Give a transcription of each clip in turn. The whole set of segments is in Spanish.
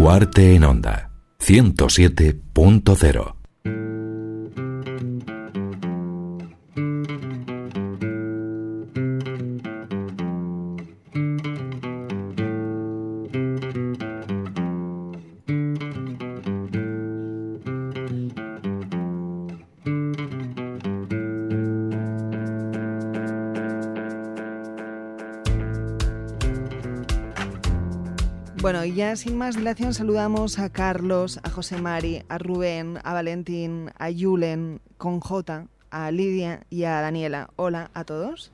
arte en Onda 107.0. Bueno, y ya sin más dilación saludamos a Carlos, a José Mari, a Rubén, a Valentín, a Julen, con J, a Lidia y a Daniela. Hola a todos.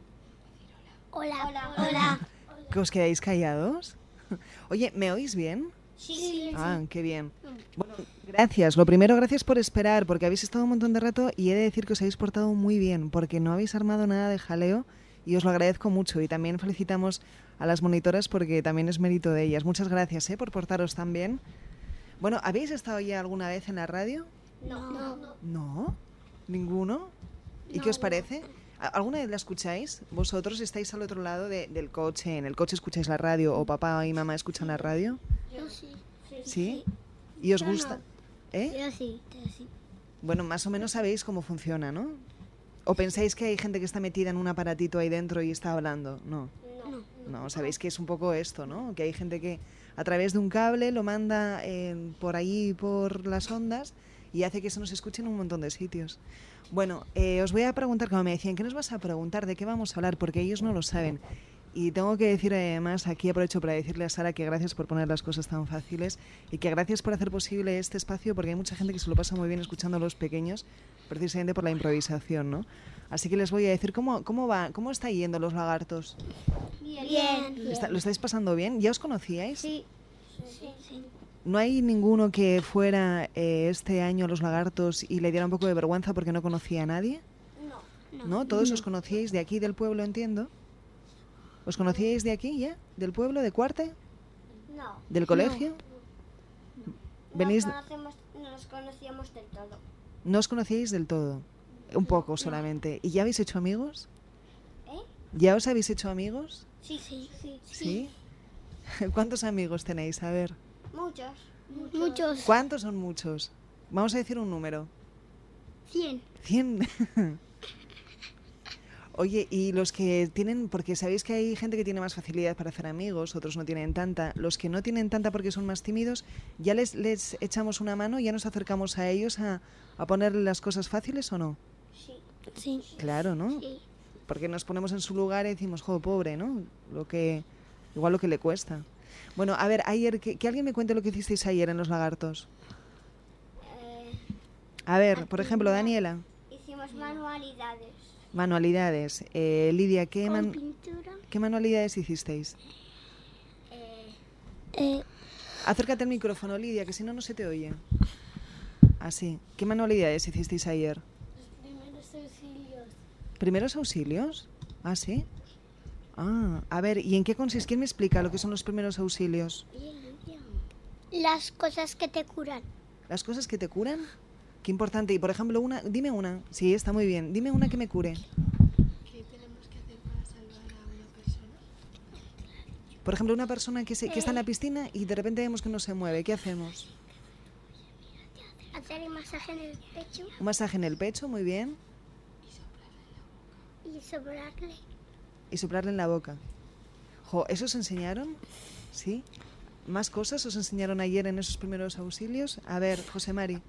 Hola, hola, hola. ¿Que os quedáis callados? Oye, ¿me oís bien? Sí. Ah, qué bien. Bueno, gracias. Lo primero, gracias por esperar, porque habéis estado un montón de rato y he de decir que os habéis portado muy bien, porque no habéis armado nada de jaleo y os lo agradezco mucho. Y también felicitamos a las monitoras porque también es mérito de ellas. Muchas gracias por portaros tan bien. Bueno, ¿habéis estado ya alguna vez en la radio? No. ¿No? ¿Ninguno? ¿Y qué os parece? ¿Alguna vez la escucháis? ¿Vosotros estáis al otro lado del coche? ¿En el coche escucháis la radio o papá y mamá escuchan la radio? Yo sí. ¿Sí? ¿Y os gusta? ¿Eh? Yo sí. Bueno, más o menos sabéis cómo funciona, ¿no? ¿O pensáis que hay gente que está metida en un aparatito ahí dentro y está hablando? No. No, sabéis que es un poco esto, ¿no? Que hay gente que a través de un cable lo manda por ahí, por las ondas, y hace que se nos escuche en un montón de sitios. Bueno, os voy a preguntar, como me decían, ¿qué nos vas a preguntar? ¿De qué vamos a hablar? Porque ellos no lo saben. Y tengo que decir además, aquí aprovecho para decirle a Sara que gracias por poner las cosas tan fáciles y que gracias por hacer posible este espacio, porque hay mucha gente que se lo pasa muy bien escuchando a los pequeños, precisamente por la improvisación, ¿no? Así que les voy a decir, ¿cómo está yendo Los Lagartos? Bien. ¿Lo estáis pasando bien? ¿Ya os conocíais? Sí. ¿No hay ninguno que fuera este año a Los Lagartos y le diera un poco de vergüenza porque no conocía a nadie? ¿No? ¿Todos os conocíais de aquí, del pueblo, entiendo? ¿Os conocíais de aquí ya? ¿Del pueblo, de Cuarte? No. ¿Del colegio? ¿Venís? No nos conocíamos del todo. ¿No os conocíais del todo? Un poco solamente. ¿Y ya habéis hecho amigos? ¿Eh? ¿Ya os habéis hecho amigos? Sí. ¿Sí? ¿Cuántos amigos tenéis? A ver. Muchos. ¿Cuántos son muchos? Vamos a decir un número. 100. 100. Oye, y los que tienen, porque sabéis que hay gente que tiene más facilidad para hacer amigos, otros no tienen tanta. Los que no tienen tanta porque son más tímidos, ¿ya les echamos una mano? ¿Ya nos acercamos a ellos a ponerle las cosas fáciles o no? Sí. Claro, ¿no? Sí. Porque nos ponemos en su lugar y decimos, jo, pobre, ¿no? Igual lo que le cuesta. Bueno, a ver, ayer, que alguien me cuente lo que hicisteis ayer en Los Lagartos. A ver, por ejemplo, Daniela. Hicimos manualidades. Manualidades. Lidia, Con pintura. ¿qué manualidades hicisteis? Acércate al micrófono, Lidia, que si no, no se te oye. Así. ¿Qué manualidades hicisteis ayer? Primeros auxilios. ¿Primeros auxilios? Ah, sí. Ah, a ver, ¿y en qué consiste? ¿Quién me explica lo que son los primeros auxilios? Las cosas que te curan. ¿Las cosas que te curan? Qué importante. Y por ejemplo, dime una. Sí, está muy bien. Dime una que me cure. ¿Qué tenemos que hacer para salvar a una persona? Por ejemplo, una persona que está en la piscina y de repente vemos que no se mueve. ¿Qué hacemos? Hacer un masaje en el pecho. Un masaje en el pecho, muy bien. Y soplarle. Y soplarle en la boca. Jo, ¿eso os enseñaron? ¿Sí? ¿Más cosas os enseñaron ayer en esos primeros auxilios? A ver, José Mari.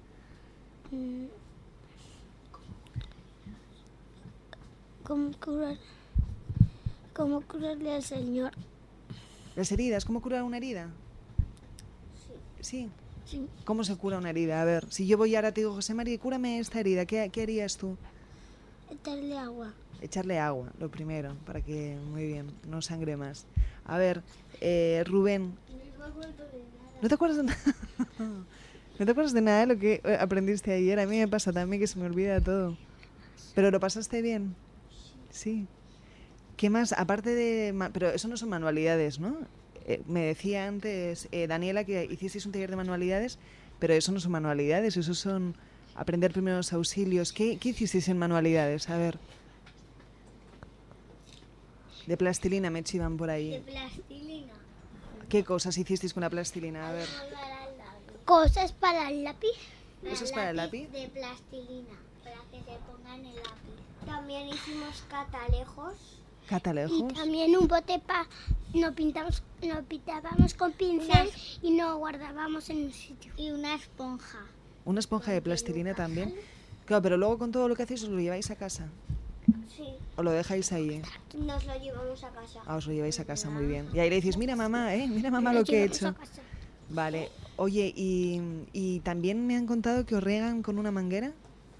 ¿Cómo curarle al Señor? ¿Las heridas? ¿Cómo curar una herida? Sí. Sí. ¿Cómo se cura una herida? A ver, si yo voy ahora te digo, José Mari, cúrame esta herida, ¿qué harías tú? Darle agua. Echarle agua, lo primero, para que, muy bien, no sangre más. A ver, Rubén. ¿No te acuerdas de nada? ¿No te acuerdas de nada de lo que aprendiste ayer? A mí me pasa también que se me olvida todo. ¿Pero lo pasaste bien? Sí. ¿Qué más? Aparte de... Pero eso no son manualidades, ¿no? Me decía antes Daniela que hicisteis un taller de manualidades, pero eso no son manualidades, eso son aprender primeros auxilios. ¿Qué hicisteis en manualidades? A ver. De plastilina me chivan por ahí. De plastilina. ¿Qué cosas hicisteis con la plastilina? A ver. Cosas para el lápiz. ¿Cosas para el lápiz? De plastilina, para que se pongan el lápiz. También hicimos catalejos. ¿Catalejos? Y también un bote lo pintábamos con pincel y lo guardábamos en un sitio. Y una esponja. ¿Una esponja de plastilina también? Claro, pero luego con todo lo que hacéis os lo lleváis a casa. Sí. ¿O lo dejáis ahí? Nos lo llevamos a casa. Ah, os lo lleváis a casa, muy bien. Y ahí le decís, mira mamá lo que he hecho. Vale. Oye, y también me han contado que os riegan con una manguera.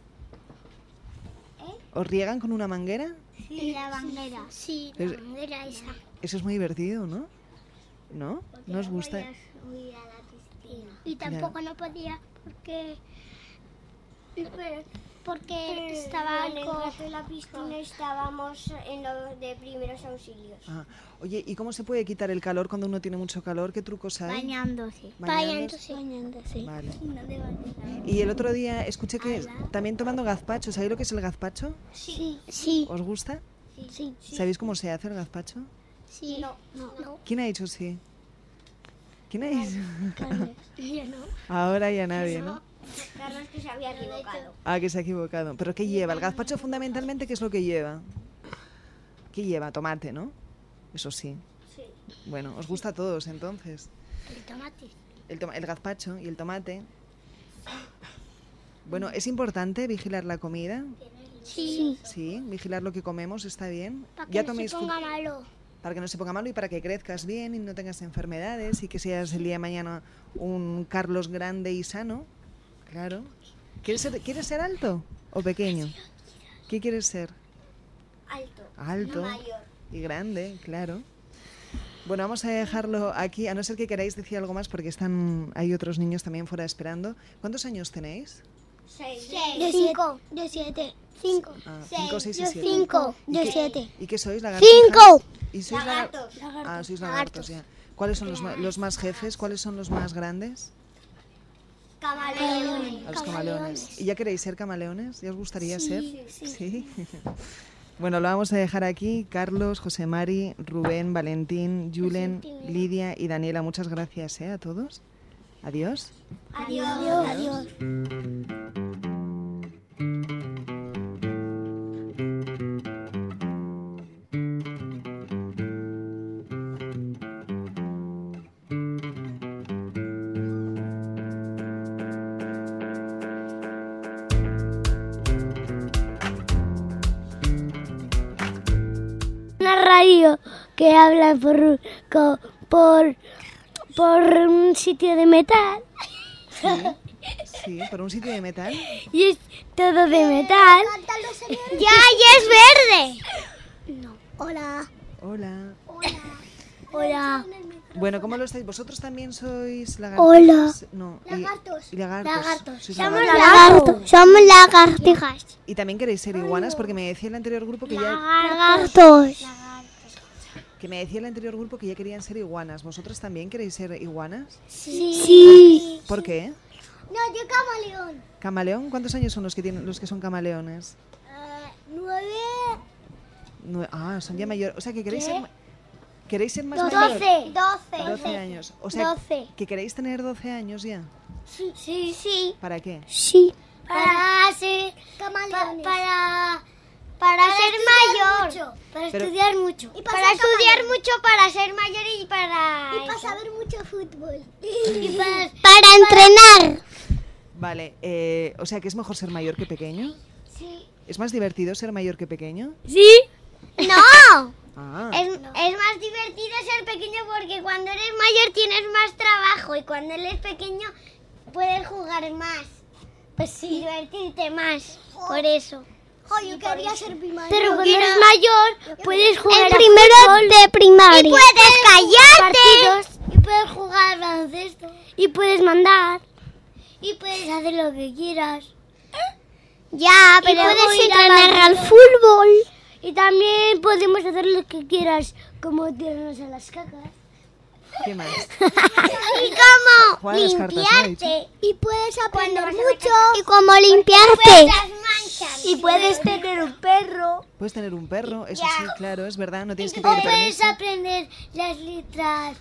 ¿Os riegan con una manguera? Sí, la manguera. Sí, la manguera esa. Eso es muy divertido, ¿no? ¿No? Porque ¿No os no gusta? podías huir a la piscina. Y tampoco no podía porque estaba en la piscina, estábamos en lo de primeros auxilios. Ah, oye, ¿y cómo se puede quitar el calor cuando uno tiene mucho calor? ¿Qué trucos hay? Bañándose. Vale. Y el otro día escuché que también tomando gazpacho. ¿Sabéis lo que es el gazpacho? Sí. ¿Os gusta? Sí. ¿Sabéis cómo se hace el gazpacho? Sí. No. ¿Quién ha dicho sí? ¿Quién ha dicho? Yo no. Ahora ya nadie, ¿no? Carlos que se había equivocado. Ah, que se ha equivocado. ¿Pero qué lleva? El gazpacho fundamentalmente, ¿qué es lo que lleva? ¿Qué lleva? Tomate, ¿no? Eso sí. Sí. Bueno, ¿os gusta a todos entonces? El tomate. El gazpacho y el tomate. Bueno, ¿es importante vigilar la comida? Sí. Sí, vigilar lo que comemos está bien. Para que no se ponga malo. Para que no se ponga malo y para que crezcas bien y no tengas enfermedades y que seas el día de mañana un Carlos grande y sano. Claro. ¿Quieres ser alto o pequeño? ¿Qué quieres ser? Alto. Mayor. Y grande, claro. Bueno, vamos a dejarlo aquí, a no ser que queráis decir algo más porque hay otros niños también fuera esperando. ¿Cuántos años tenéis? 6. De 5. De 7. 5. 5, 6 y 7. 5. De 7. ¿Y qué sois? ¿Lagartijas? 5. ¿Y sois Lagartos. Ah, sois lagartos, ya. ¿Cuáles son los más jefes? ¿Cuáles son los más grandes? Camaleones. A los camaleones. ¿Y ya queréis ser camaleones? ¿Ya os gustaría ser? Sí. Bueno, lo vamos a dejar aquí. Carlos, José Mari, Rubén, Valentín, Julen, Lidia y Daniela. Muchas gracias a todos. Adiós. Adiós. Una radio que habla por un sitio de metal. Sí, por un sitio de metal. Y es todo de metal. ¡Ya es verde! No. Hola. Bueno, ¿cómo lo estáis? ¿Vosotros también sois lagartijas? Hola. No. Lagartos. Y lagartos. Sois Somos lagartos. Somos lagartijas. Y también queréis ser iguanas porque me decía el anterior grupo que Lagartos. ya querían ser iguanas. ¿Vosotros también queréis ser iguanas? Sí. ¿Por qué? No, yo camaleón. ¿Camaleón? ¿Cuántos años son los que son camaleones? 9. Son ya mayores. O sea, que queréis ser más 12. mayores. 12 años. O sea, 12. que queréis tener 12 años ya. Sí. ¿Para qué? Sí. Para ser camaleones. Para ser mayor. Para estudiar mucho. Para estudiar mucho, para ser mayor y para... Y para saber mucho fútbol. Y para entrenar. Vale, o sea, que es mejor ser mayor que pequeño. Sí. ¿Es más divertido ser mayor que pequeño? ¿Sí? ¡No! Ah, Es más divertido ser pequeño porque cuando eres mayor tienes más trabajo y cuando eres pequeño puedes jugar más. Pues sí. Divertirte más. Por eso. Yo quería ser primaria. Pero cuando eres mayor puedes jugar el primero de primaria. Y puedes callarte. Y puedes jugar al baloncesto. Y puedes mandar. Y puedes hacer lo que quieras. Ya, pero puedes entrenar al fútbol. Y también podemos hacer lo que quieras, como tirarnos a las cacas. ¿qué más? Y como Jugar a las cartas, ¿no? ¿Ha limpiarte. Y puedes aprender mucho. Y como limpiarte. Y puedes tener un perro. Puedes tener un perro, eso sí, claro, es verdad, no tienes que O pedir puedes permiso. aprender las letras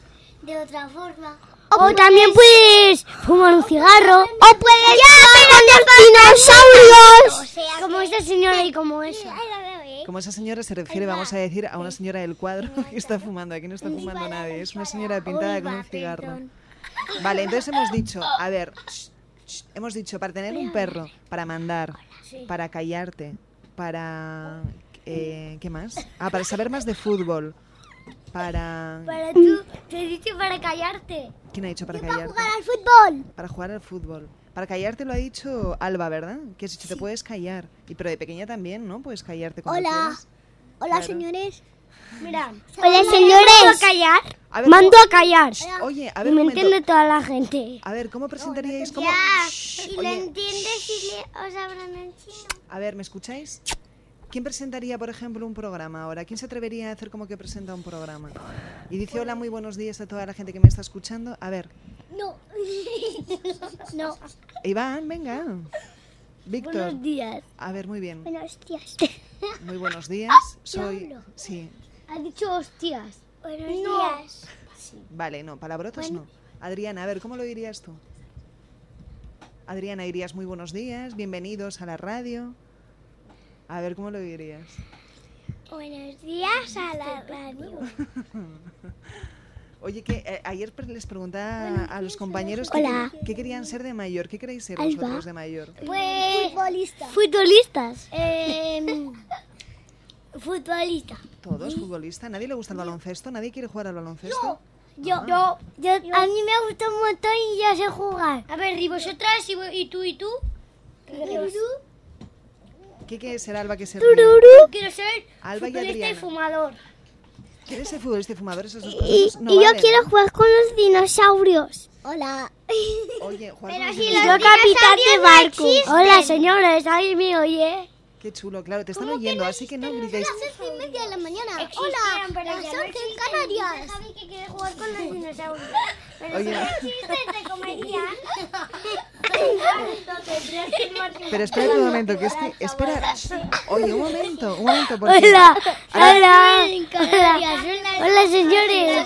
de otra forma. O también puedes fumar un cigarro. O puedes ¡Dinosaurios! O sea, Como esta señora y como esa. Como esa señora se refiere, vamos a decir, a una señora del cuadro que está fumando. Aquí no está fumando nadie. Es una señora pintada con un cigarro. Vale, entonces hemos dicho, a ver, hemos dicho para tener un perro, para mandar, para callarte, para... ¿qué más? Ah, para saber más de fútbol, para... Para tú, te he dicho para callarte. ¿Quién ha dicho para callarte? jugar al fútbol. Para jugar al fútbol. Para callarte lo ha dicho Alba, ¿verdad? Que has dicho, te puedes callar. Pero de pequeña también, ¿no? Puedes callarte cuando quieras. Hola, Claro. señores. Mira. Hola, ¿Mando señores. a callar? A ver, Mando a callar. Oye, a Y ver, me un momento. entiende toda la gente. A ver, ¿cómo presentaríais? ¿Cómo? Ya, Shh, y lo oye, entiendes y os hablan en chino. a ver, ¿me escucháis? ¿Quién presentaría, por ejemplo, un programa ahora? ¿Quién se atrevería a hacer como que presenta un programa? Y dice hola, muy buenos días a toda la gente que me está escuchando. A ver, No. No. Iván, venga. Víctor. Buenos días. A ver, muy bien. Buenos días. Muy buenos días. Soy... hablo. Sí. Ha dicho hostias. Buenos días. Vale, no, palabrotas no. Adriana, a ver, ¿cómo lo dirías tú? Adriana, dirías muy buenos días, bienvenidos a la radio. A ver, ¿cómo lo dirías? Buenos días a la radio. Oye, que ayer les preguntaba a los compañeros Hola. qué querían ser de mayor. ¿Qué queréis ser Alba. vosotros de mayor? Pues futbolista. Futbolistas. Futbolista. ¿Todos futbolistas? ¿Nadie le gusta el baloncesto? ¿Nadie quiere jugar al baloncesto? Yo, a mí me gusta un montón y ya sé jugar. A ver, y vosotras, y tú, y tú. ¿Qué quiere ser Alba? ¿Qué ser Yo quiero ser Alba y futbolista y Adriana. fumador. ¿Quieres ser futbolista y fumador? Esas dos Y cosas no yo valen, quiero ¿no? jugar con los dinosaurios. Hola. Oye, jugar Pero con los si Y los yo dinosaurios. capitán de no barco. existen. Hola, señores, ¿alguien me oye? Qué chulo, claro, te están oyendo, así que no gritéis. 11:30 de la mañana. Existían, pero Las ya no 11 en existen. Canarias. Javi que quiere jugar con los dinosaurios. Pero Oye. si no existen, te comerían. Pero espera un momento, que es que... Espera. Oye, un momento, porque... Hola, Ahora- hola. En Canarias. Hola, señores.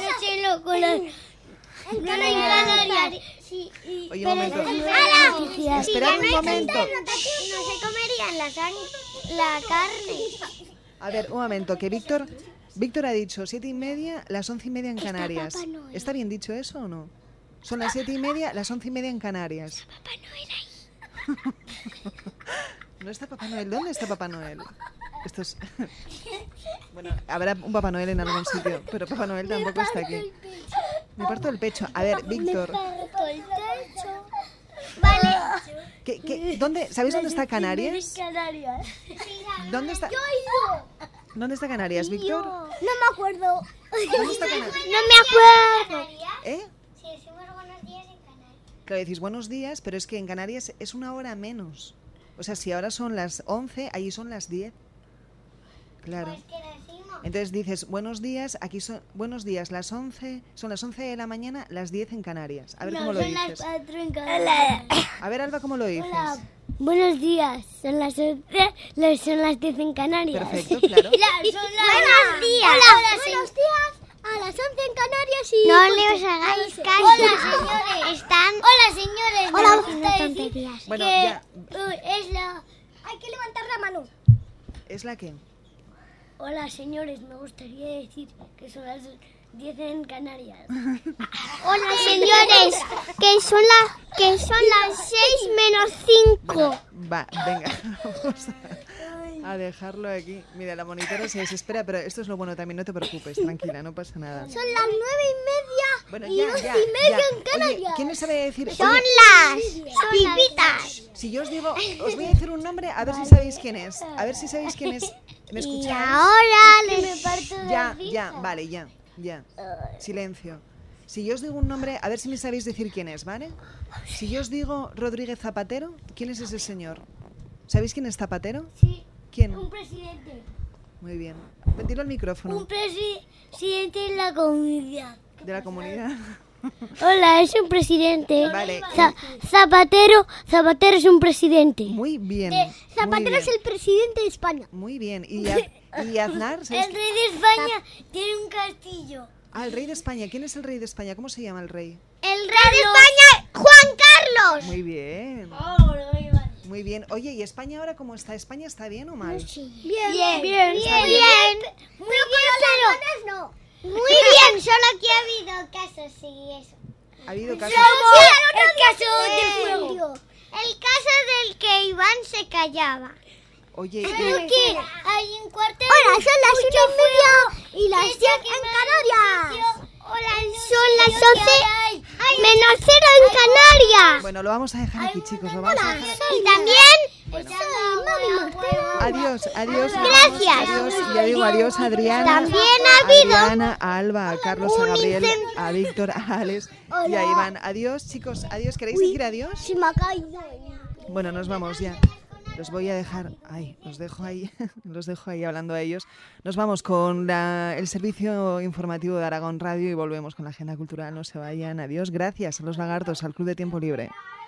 En Canarias. Sí. Oye, un momento. ¡Hala! Esperad un momento. No se comerían la carne. A ver, un momento, que Víctor ha dicho 7:30, las 11:30 en Canarias. Papá Noel. ¿Está bien dicho eso o no? Son las 7:30, las 11:30 en Canarias. Papá Noel ahí. ¿No está Papá Noel? ¿Dónde está Papá Noel? Esto es... Bueno, habrá un Papá Noel en algún sitio, pero Papá Noel tampoco está aquí. Me parto el pecho. A ver, Víctor, Vale. ¿dónde, ¿sabéis dónde está Canarias? Canarias. ¿Dónde está, ¿Dónde está Canarias, Víctor? No me acuerdo. ¿Dónde está Canarias? No me acuerdo. ¿Eh? Si decimos buenos días en Canarias. Claro, decís buenos días, pero es que en Canarias es una hora menos. O sea, si ahora son las 11, allí son las 10. Claro. Pues que decimos. Entonces dices buenos días, aquí son buenos días, las 11, son las 11 de la mañana, las 10 en Canarias. A ver cómo lo dices. A ver, Alba, ¿cómo lo dices? Buenos días, son las 11, son las 10 en Canarias. Perfecto, claro. Buenos días. Hola, buenos días. A las 11 en Canarias y... No le os hagáis caso. Hola, señores. Están... Hola, señores. Hola, Me gusta no decir tonterías. Bueno, que ya. es la... Hay que levantar la mano. ¿Es la que? Hola, señores, me gustaría decir que son las 10 en Canarias. Hola, señores. Que son las 6 menos 5. Va, venga, vamos a dejarlo aquí. Mira, la monitora se desespera, pero esto es lo bueno también, no te preocupes, tranquila, no pasa nada. Son las 9:30 Bueno, y ya, 11:30 ya, en ya. Canarias. Oye, ¿quién me sabe decir? Son Oye, las pipitas. si yo os digo, os voy a decir un nombre, a ver si sabéis quién es. A ver si sabéis quién es. ¿Me Y escucháis? ahora les... Ya, vale, ya. Silencio. Si yo os digo un nombre, a ver si me sabéis decir quién es, ¿vale? Si yo os digo Rodríguez Zapatero, ¿quién es ese señor? ¿Sabéis quién es Zapatero? Sí, ¿Quién? un presidente. Muy bien. Me tiro el micrófono. Un presidente de la comunidad. ¿De la comunidad? Hola, es un presidente. Vale. Zapatero es un presidente. Muy bien. Zapatero muy es bien. el presidente de España. Muy bien. ¿Y Aznar? ¿sabéis El rey de España tiene un castillo. Ah, el rey de España. ¿Quién es el rey de España? ¿Cómo se llama el rey? El rey de España, Juan Carlos. Muy bien. Muy bien. Oye, ¿y España ahora cómo está? ¿España está bien o mal? Bien. Muy bien, pero muy bien, solo aquí ha habido casos y eso. ¿Ha habido casos? El caso del fuego. El caso del que Iván se callaba. Oye, que hay un cuarto. Hola, son las 1:30 y las 10 en Canarias. Hola, son las 11 menos 0 en Canarias. bueno, lo vamos a dejar aquí, chicos. Lo vamos a dejar. Y también Adiós, adiós. Gracias. Adiós, ya digo adiós a Adriana. También ha habido a Adriana, a Alba, a Carlos, a un Gabriel, incendio. a Víctor, a Alex y a Iván. Adiós, chicos, adiós. ¿Queréis decir adiós? Se me ha caído. Bueno, nos vamos ya. Los voy a dejar ahí, los dejo ahí hablando a ellos. Nos vamos con el servicio informativo de Aragón Radio y volvemos con la agenda cultural. No se vayan. Adiós, gracias a los lagartos, al Club de Tiempo Libre.